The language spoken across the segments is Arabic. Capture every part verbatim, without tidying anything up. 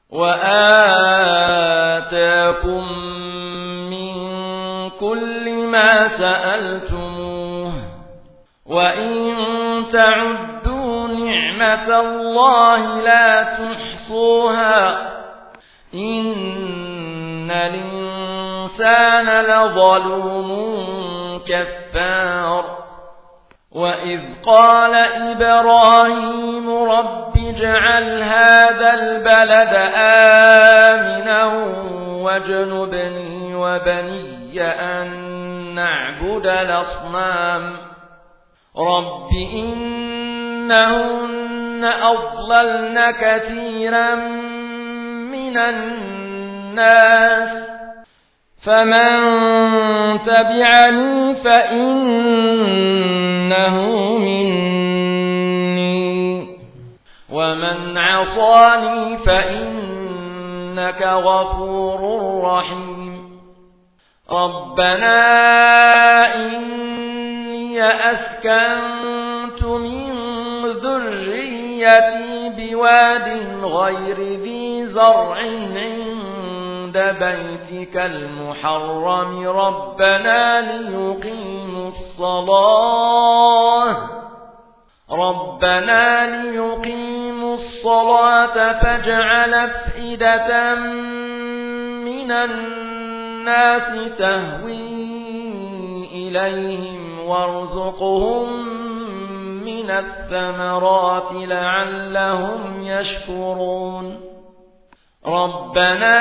وآتاكم من كل ما سألتموه وإن تعدوا نعمة الله لا تحصوها إن الإنسان لظلوم كفار وإذ قال إبراهيم رب اجعل هذا البلد آمنا واجنبني وبني أن نعبد الأصنام رب إنهن أضللن كثيرا من الناس فمن تبعني فإنه مني ومن عصاني فإنك غفور رحيم ربنا إني أسكنت من ذريتي بواد غير ذي زرع عند بيتك المحرم ربنا ليقيموا الصلاة ربنا ليقيموا الصلاة فاجعل أفئدة من الناس تهوي إليهم وارزقهم من الثمرات لعلهم يشكرون ربنا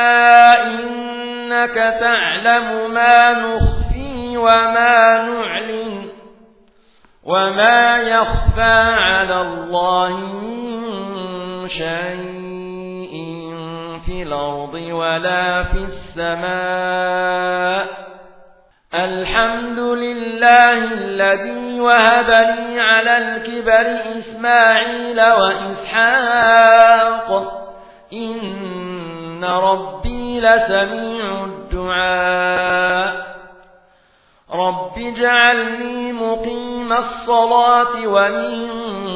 إنك تعلم ما نخفي وما نعلن وما يخفى على الله من شيء في الأرض ولا في السماء الحمد لله الذي وهب لي على الكبر إسماعيل وإسحاق إن ربي لسميع الدعاء رب اجعلني مقيم الصلاة ومن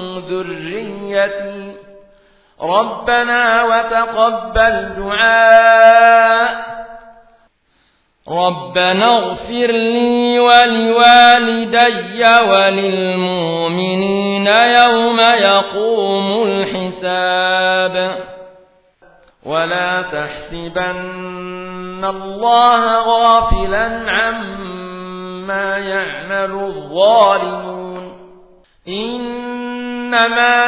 ذريتي ربنا وتقبل دعاء ربنا اغفر لي ولوالدي وللمؤمنين يوم يقوم الحساب ولا تحسبن الله غافلا عما يعمل الظالمون إنما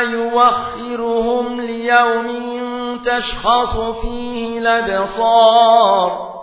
يوخرهم ليوم تشخص فيه الأبصار